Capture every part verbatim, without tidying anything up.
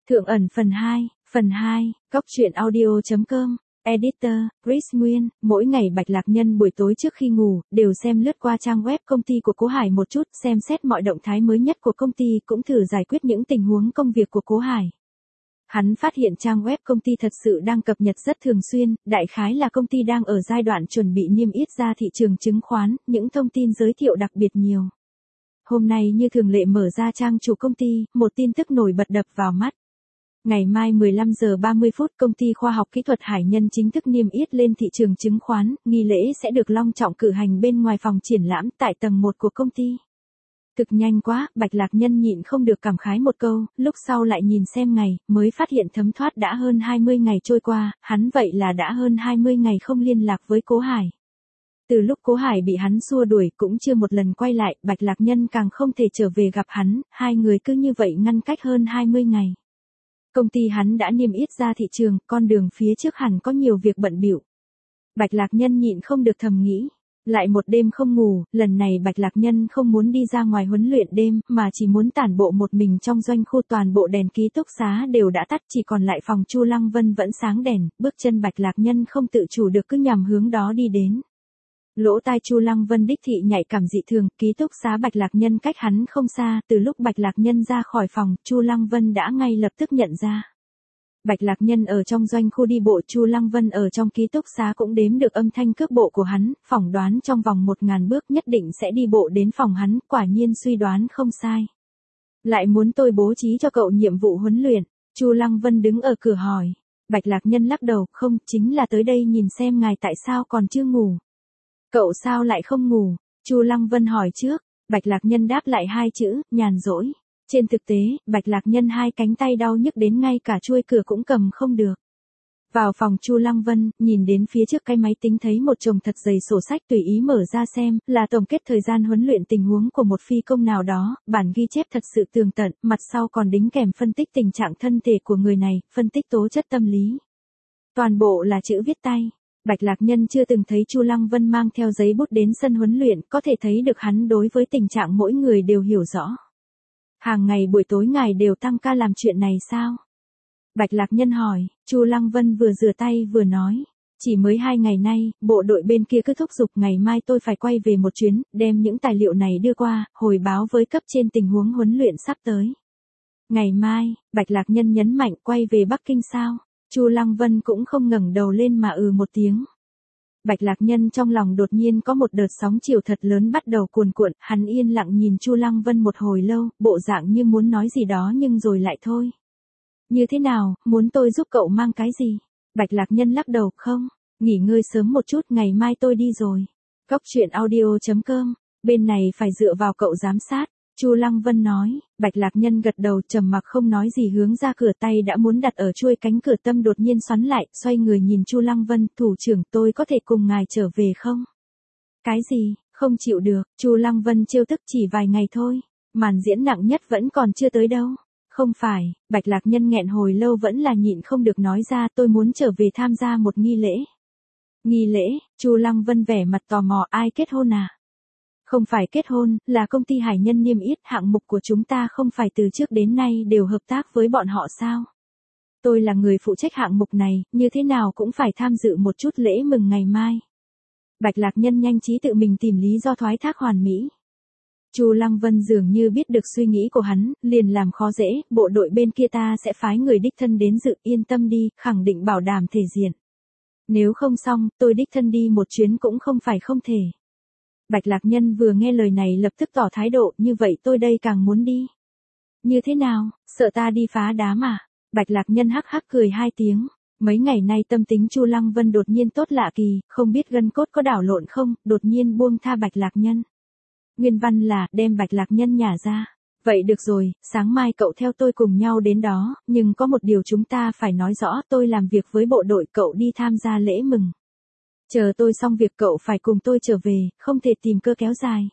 Thượng ẩn phần hai, phần hai, Cóc truyện audio chấm com, Editor, Chris Nguyên, mỗi ngày Bạch Lạc Nhân buổi tối trước khi ngủ, đều xem lướt qua trang web công ty của Cố Hải một chút, xem xét mọi động thái mới nhất của công ty, cũng thử giải quyết những tình huống công việc của Cố Hải. Hắn phát hiện trang web công ty thật sự đang cập nhật rất thường xuyên, đại khái là công ty đang ở giai đoạn chuẩn bị niêm yết ra thị trường chứng khoán, những thông tin giới thiệu đặc biệt nhiều. Hôm nay như thường lệ mở ra trang chủ công ty, một tin tức nổi bật đập vào mắt. Ngày mai mười lăm giờ ba mươi phút công ty khoa học kỹ thuật Hải Nhân chính thức niêm yết lên thị trường chứng khoán, nghi lễ sẽ được long trọng cử hành bên ngoài phòng triển lãm tại tầng một của công ty. Thực nhanh quá, Bạch Lạc Nhân nhịn không được cảm khái một câu, lúc sau lại nhìn xem ngày, mới phát hiện thấm thoát đã hơn hai mươi ngày trôi qua, hắn vậy là đã hơn hai mươi ngày không liên lạc với Cố Hải. Từ lúc Cố Hải bị hắn xua đuổi cũng chưa một lần quay lại, Bạch Lạc Nhân càng không thể trở về gặp hắn, hai người cứ như vậy ngăn cách hơn hai mươi ngày. Công ty hắn đã niêm yết ra thị trường, con đường phía trước hẳn có nhiều việc bận bịu. Bạch Lạc Nhân nhịn không được thầm nghĩ. Lại một đêm không ngủ, lần này Bạch Lạc Nhân không muốn đi ra ngoài huấn luyện đêm, mà chỉ muốn tản bộ một mình trong doanh khu, toàn bộ đèn ký túc xá đều đã tắt, chỉ còn lại phòng Chu Lăng Vân vẫn sáng đèn, bước chân Bạch Lạc Nhân không tự chủ được cứ nhằm hướng đó đi đến. Lỗ tai Chu Lăng Vân đích thị nhạy cảm dị thường, ký túc xá Bạch Lạc Nhân cách hắn không xa, từ lúc Bạch Lạc Nhân ra khỏi phòng, Chu Lăng Vân đã ngay lập tức nhận ra. Bạch Lạc Nhân ở trong doanh khu đi bộ, Chu Lăng Vân ở trong ký túc xá cũng đếm được âm thanh cước bộ của hắn, phỏng đoán trong vòng một ngàn bước nhất định sẽ đi bộ đến phòng hắn, quả nhiên suy đoán không sai. Lại muốn tôi bố trí cho cậu nhiệm vụ huấn luyện, Chu Lăng Vân đứng ở cửa hỏi. Bạch Lạc Nhân lắc đầu, không, chính là tới đây nhìn xem ngài tại sao còn chưa ngủ. Cậu sao lại không ngủ? Chu Lăng Vân hỏi trước. Bạch Lạc Nhân đáp lại hai chữ, nhàn rỗi. Trên thực tế, Bạch Lạc Nhân hai cánh tay đau nhức đến ngay cả chuôi cửa cũng cầm không được. Vào phòng Chu Lăng Vân, nhìn đến phía trước cái máy tính thấy một chồng thật dày sổ sách, tùy ý mở ra xem, là tổng kết thời gian huấn luyện tình huống của một phi công nào đó, bản ghi chép thật sự tường tận, mặt sau còn đính kèm phân tích tình trạng thân thể của người này, phân tích tố chất tâm lý. Toàn bộ là chữ viết tay. Bạch Lạc Nhân chưa từng thấy Chu Lăng Vân mang theo giấy bút đến sân huấn luyện, có thể thấy được hắn đối với tình trạng mỗi người đều hiểu rõ. Hàng ngày buổi tối ngài đều tăng ca làm chuyện này sao? Bạch Lạc Nhân hỏi. Chu Lăng Vân vừa rửa tay vừa nói. Chỉ mới hai ngày nay, bộ đội bên kia cứ thúc giục ngày mai tôi phải quay về một chuyến, đem những tài liệu này đưa qua, hồi báo với cấp trên tình huống huấn luyện sắp tới. Ngày mai, Bạch Lạc Nhân nhấn mạnh, quay về Bắc Kinh sao? Chu Lăng Vân cũng không ngẩng đầu lên mà ừ một tiếng. Bạch Lạc Nhân trong lòng đột nhiên có một đợt sóng chiều thật lớn bắt đầu cuồn cuộn, hắn yên lặng nhìn Chu Lăng Vân một hồi lâu, bộ dạng như muốn nói gì đó nhưng rồi lại thôi. Như thế nào, muốn tôi giúp cậu mang cái gì? Bạch Lạc Nhân lắc đầu, không, nghỉ ngơi sớm một chút, ngày mai tôi đi rồi. Cóc truyện audio chấm com, bên này phải dựa vào cậu giám sát. Chu Lăng Vân nói. Bạch Lạc Nhân gật đầu trầm mặc không nói gì, hướng ra cửa, tay đã muốn đặt ở chuôi cánh cửa, tâm đột nhiên xoắn lại, xoay người nhìn Chu Lăng Vân, thủ trưởng, tôi có thể cùng ngài trở về không? Cái gì, không chịu được? Chu Lăng Vân trêu tức, chỉ vài ngày thôi, màn diễn nặng nhất vẫn còn chưa tới đâu. Không phải, Bạch Lạc Nhân nghẹn hồi lâu vẫn là nhịn không được nói ra, tôi muốn trở về tham gia một nghi lễ. Nghi lễ? Chu Lăng Vân vẻ mặt tò mò, ai kết hôn à? Không phải kết hôn, là công ty Hải Nhân niêm yết, hạng mục của chúng ta không phải từ trước đến nay đều hợp tác với bọn họ sao? Tôi là người phụ trách hạng mục này, như thế nào cũng phải tham dự một chút lễ mừng ngày mai. Bạch Lạc Nhân nhanh trí tự mình tìm lý do thoái thác hoàn mỹ. Chu Lăng Vân dường như biết được suy nghĩ của hắn, liền làm khó dễ, bộ đội bên kia ta sẽ phái người đích thân đến dự, yên tâm đi, khẳng định bảo đảm thể diện. Nếu không xong, tôi đích thân đi một chuyến cũng không phải không thể. Bạch Lạc Nhân vừa nghe lời này lập tức tỏ thái độ, như vậy tôi đây càng muốn đi. Như thế nào, sợ ta đi phá đá mà? Bạch Lạc Nhân hắc hắc cười hai tiếng. Mấy ngày nay tâm tính Chu Lăng Vân đột nhiên tốt lạ kỳ, không biết gân cốt có đảo lộn không, đột nhiên buông tha Bạch Lạc Nhân. Nguyên văn là, đem Bạch Lạc Nhân nhả ra. Vậy được rồi, sáng mai cậu theo tôi cùng nhau đến đó, nhưng có một điều chúng ta phải nói rõ, tôi làm việc với bộ đội, cậu đi tham gia lễ mừng. Chờ tôi xong việc cậu phải cùng tôi trở về, không thể tìm cơ kéo dài.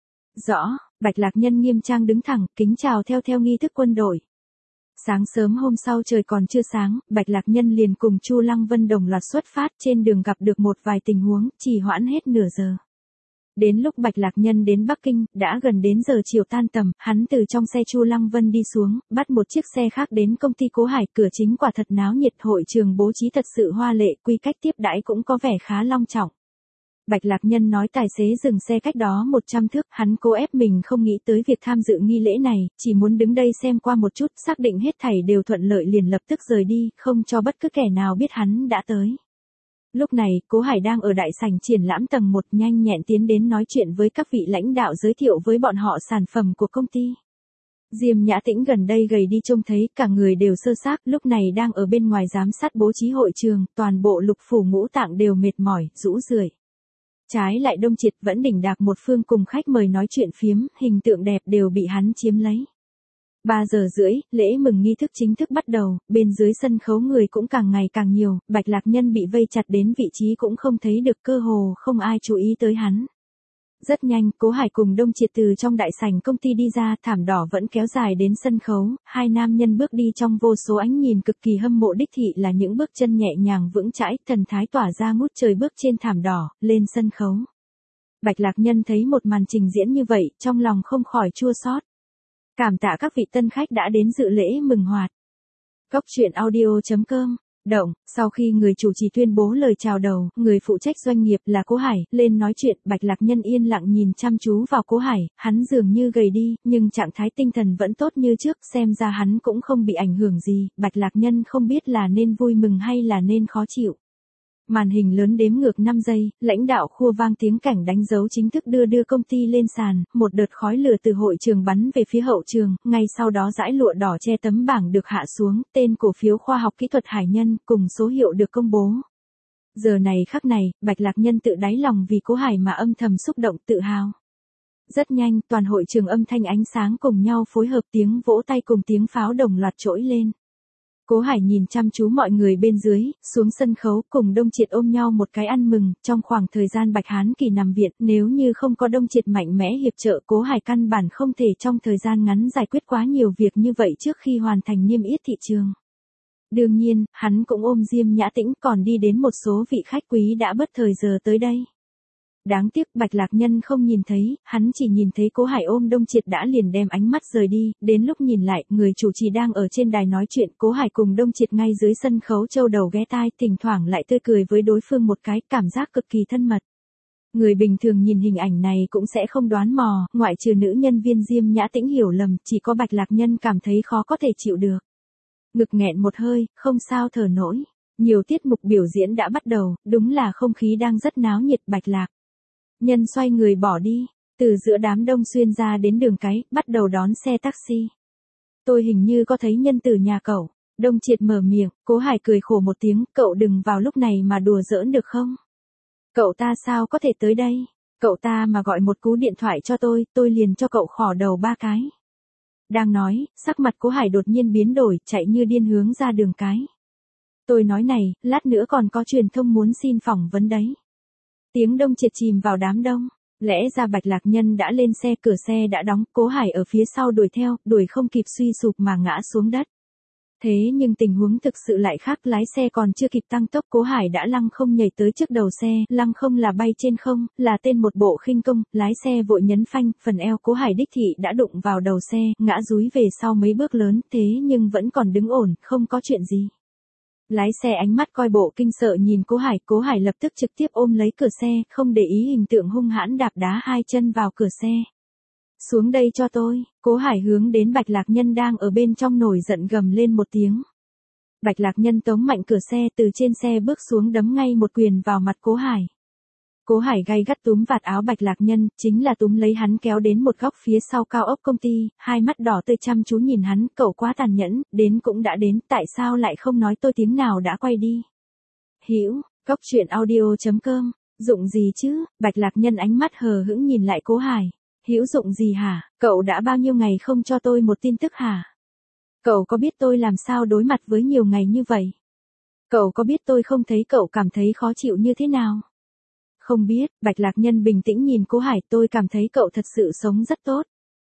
Rõ, Bạch Lạc Nhân nghiêm trang đứng thẳng, kính chào theo theo nghi thức quân đội. Sáng sớm hôm sau trời còn chưa sáng, Bạch Lạc Nhân liền cùng Chu Lăng Vân đồng loạt xuất phát, trên đường gặp được một vài tình huống, trì hoãn hết nửa giờ. Đến lúc Bạch Lạc Nhân đến Bắc Kinh, đã gần đến giờ chiều tan tầm, hắn từ trong xe Chu Lăng Vân đi xuống, bắt một chiếc xe khác đến công ty Cố Hải, cửa chính quả thật náo nhiệt, hội trường bố trí thật sự hoa lệ, quy cách tiếp đãi cũng có vẻ khá long trọng. Bạch Lạc Nhân nói tài xế dừng xe cách đó một trăm thước, hắn cố ép mình không nghĩ tới việc tham dự nghi lễ này, chỉ muốn đứng đây xem qua một chút, xác định hết thảy đều thuận lợi liền lập tức rời đi, không cho bất cứ kẻ nào biết hắn đã tới. Lúc này, Cố Hải đang ở đại sảnh triển lãm tầng một, nhanh nhẹn tiến đến nói chuyện với các vị lãnh đạo, giới thiệu với bọn họ sản phẩm của công ty. Diêm Nhã Tĩnh gần đây gầy đi, trông thấy cả người đều sơ xác, lúc này đang ở bên ngoài giám sát bố trí hội trường, toàn bộ lục phủ ngũ tạng đều mệt mỏi, rũ rượi. Trái lại Đông Triệt vẫn đỉnh đạc một phương cùng khách mời nói chuyện phiếm, hình tượng đẹp đều bị hắn chiếm lấy. ba giờ rưỡi, lễ mừng nghi thức chính thức bắt đầu, bên dưới sân khấu người cũng càng ngày càng nhiều, Bạch Lạc Nhân bị vây chặt đến vị trí cũng không thấy được, cơ hồ không ai chú ý tới hắn. Rất nhanh, Cố Hải cùng Đông Triệt từ trong đại sảnh công ty đi ra, thảm đỏ vẫn kéo dài đến sân khấu, hai nam nhân bước đi trong vô số ánh nhìn cực kỳ hâm mộ, đích thị là những bước chân nhẹ nhàng vững chãi, thần thái tỏa ra ngút trời, bước trên thảm đỏ, lên sân khấu. Bạch Lạc Nhân thấy một màn trình diễn như vậy, trong lòng không khỏi chua xót. Cảm tạ các vị tân khách đã đến dự lễ mừng hoạt. Cốc truyện audio chấm com Động, sau khi người chủ trì tuyên bố lời chào đầu, người phụ trách doanh nghiệp là Cố Hải, lên nói chuyện, Bạch Lạc Nhân yên lặng nhìn chăm chú vào Cố Hải, hắn dường như gầy đi, nhưng trạng thái tinh thần vẫn tốt như trước, xem ra hắn cũng không bị ảnh hưởng gì, Bạch Lạc Nhân không biết là nên vui mừng hay là nên khó chịu. Màn hình lớn đếm ngược năm giây, lãnh đạo khua vang tiếng cảnh đánh dấu chính thức đưa đưa công ty lên sàn, một đợt khói lửa từ hội trường bắn về phía hậu trường, ngay sau đó dải lụa đỏ che tấm bảng được hạ xuống, tên cổ phiếu khoa học kỹ thuật Hải Nhân, cùng số hiệu được công bố. Giờ này khắc này, Bạch Lạc Nhân tự đáy lòng vì Cố Hải mà âm thầm xúc động tự hào. Rất nhanh, toàn hội trường âm thanh ánh sáng cùng nhau phối hợp, tiếng vỗ tay cùng tiếng pháo đồng loạt trỗi lên. Cố Hải nhìn chăm chú mọi người bên dưới, xuống sân khấu cùng Đông Triệt ôm nhau một cái ăn mừng, trong khoảng thời gian Bạch Hán Kỳ nằm viện, nếu như không có Đông Triệt mạnh mẽ hiệp trợ, Cố Hải căn bản không thể trong thời gian ngắn giải quyết quá nhiều việc như vậy trước khi hoàn thành niêm yết thị trường. Đương nhiên, hắn cũng ôm Diêm Nhã Tĩnh, còn đi đến một số vị khách quý đã bất thời giờ tới đây. Đáng tiếc Bạch Lạc Nhân không nhìn thấy, hắn chỉ nhìn thấy Cố Hải ôm Đông Triệt đã liền đem ánh mắt rời đi, đến lúc nhìn lại, người chủ trì đang ở trên đài nói chuyện, Cố Hải cùng Đông Triệt ngay dưới sân khấu châu đầu ghé tai, thỉnh thoảng lại tươi cười với đối phương một cái, cảm giác cực kỳ thân mật. Người bình thường nhìn hình ảnh này cũng sẽ không đoán mò, ngoại trừ nữ nhân viên Diêm Nhã Tĩnh hiểu lầm, chỉ có Bạch Lạc Nhân cảm thấy khó có thể chịu được. Ngực nghẹn một hơi, không sao thở nổi. Nhiều tiết mục biểu diễn đã bắt đầu, đúng là không khí đang rất náo nhiệt. Bạch Lạc Nhân xoay người bỏ đi, từ giữa đám đông xuyên ra đến đường cái, bắt đầu đón xe taxi. Tôi hình như có thấy nhân từ nhà cậu. Đông Triệt mở miệng, Cố Hải cười khổ một tiếng, cậu đừng vào lúc này mà đùa giỡn được không? Cậu ta sao có thể tới đây? Cậu ta mà gọi một cú điện thoại cho tôi, tôi liền cho cậu khỏ đầu ba cái. Đang nói, sắc mặt Cố Hải đột nhiên biến đổi, chạy như điên hướng ra đường cái. Tôi nói này, lát nữa còn có truyền thông muốn xin phỏng vấn đấy. Tiếng Đông Triệt chìm vào đám đông. Lẽ ra Bạch Lạc Nhân đã lên xe, cửa xe đã đóng, Cố Hải ở phía sau đuổi theo, đuổi không kịp suy sụp mà ngã xuống đất. Thế nhưng tình huống thực sự lại khác, lái xe còn chưa kịp tăng tốc, Cố Hải đã lăng không nhảy tới trước đầu xe, lăng không là bay trên không, là tên một bộ khinh công, lái xe vội nhấn phanh, phần eo Cố Hải đích thị đã đụng vào đầu xe, ngã dúi về sau mấy bước lớn, thế nhưng vẫn còn đứng ổn, không có chuyện gì. Lái xe ánh mắt coi bộ kinh sợ nhìn Cố Hải, Cố Hải lập tức trực tiếp ôm lấy cửa xe, không để ý hình tượng hung hãn đạp đá hai chân vào cửa xe. Xuống đây cho tôi, Cố Hải hướng đến Bạch Lạc Nhân đang ở bên trong nổi giận gầm lên một tiếng. Bạch Lạc Nhân tống mạnh cửa xe từ trên xe bước xuống đấm ngay một quyền vào mặt Cố Hải. Cố Hải gay gắt túm vạt áo Bạch Lạc Nhân, chính là túm lấy hắn kéo đến một góc phía sau cao ốc công ty, hai mắt đỏ tươi chăm chú nhìn hắn, cậu quá tàn nhẫn, đến cũng đã đến, tại sao lại không nói tôi tiếng nào đã quay đi. Hữu, cốc truyện audio chấm com, dụng gì chứ? Bạch Lạc Nhân ánh mắt hờ hững nhìn lại Cố Hải. Hữu dụng gì hả? Cậu đã bao nhiêu ngày không cho tôi một tin tức hả? Cậu có biết tôi làm sao đối mặt với nhiều ngày như vậy? Cậu có biết tôi không thấy cậu cảm thấy khó chịu như thế nào? Không biết, Bạch Lạc Nhân bình tĩnh nhìn Cố Hải, tôi cảm thấy cậu thật sự sống rất tốt.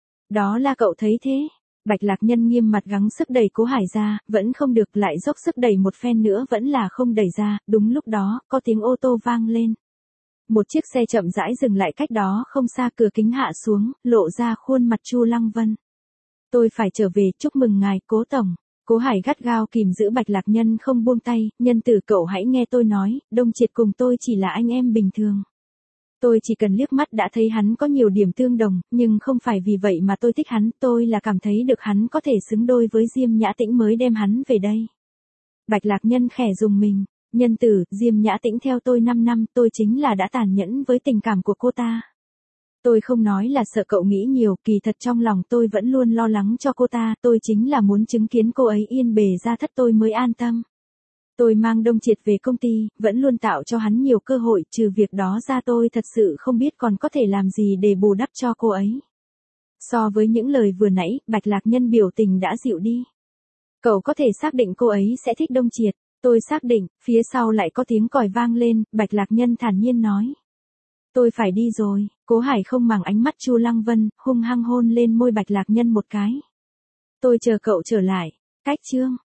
Đó là cậu thấy thế. Bạch Lạc Nhân nghiêm mặt gắng sức đẩy Cố Hải ra, vẫn không được, lại dốc sức đẩy một phen nữa vẫn là không đẩy ra, đúng lúc đó, có tiếng ô tô vang lên. Một chiếc xe chậm rãi dừng lại cách đó không xa, cửa kính hạ xuống, lộ ra khuôn mặt Chu Lăng Vân. Tôi phải trở về, chúc mừng ngài, Cố tổng. Cố Hải gắt gao kìm giữ Bạch Lạc Nhân không buông tay, nhân tử cậu hãy nghe tôi nói, Đông Triệt cùng tôi chỉ là anh em bình thường. Tôi chỉ cần liếc mắt đã thấy hắn có nhiều điểm tương đồng, nhưng không phải vì vậy mà tôi thích hắn, tôi là cảm thấy được hắn có thể xứng đôi với Diêm Nhã Tĩnh mới đem hắn về đây. Bạch Lạc Nhân khẽ rùng mình, nhân tử, Diêm Nhã Tĩnh theo tôi năm năm, tôi chính là đã tàn nhẫn với tình cảm của cô ta. Tôi không nói là sợ cậu nghĩ nhiều, kỳ thật trong lòng tôi vẫn luôn lo lắng cho cô ta, tôi chính là muốn chứng kiến cô ấy yên bề gia thất tôi mới an tâm. Tôi mang Đông Triệt về công ty, vẫn luôn tạo cho hắn nhiều cơ hội, trừ việc đó ra tôi thật sự không biết còn có thể làm gì để bù đắp cho cô ấy. So với những lời vừa nãy, Bạch Lạc Nhân biểu tình đã dịu đi. Cậu có thể xác định cô ấy sẽ thích Đông Triệt. Tôi xác định, phía sau lại có tiếng còi vang lên, Bạch Lạc Nhân thản nhiên nói. Tôi phải đi rồi, Cố Hải không màng ánh mắt Chu Lăng Vân, hung hăng hôn lên môi Bạch Lạc Nhân một cái. Tôi chờ cậu trở lại, cách chương.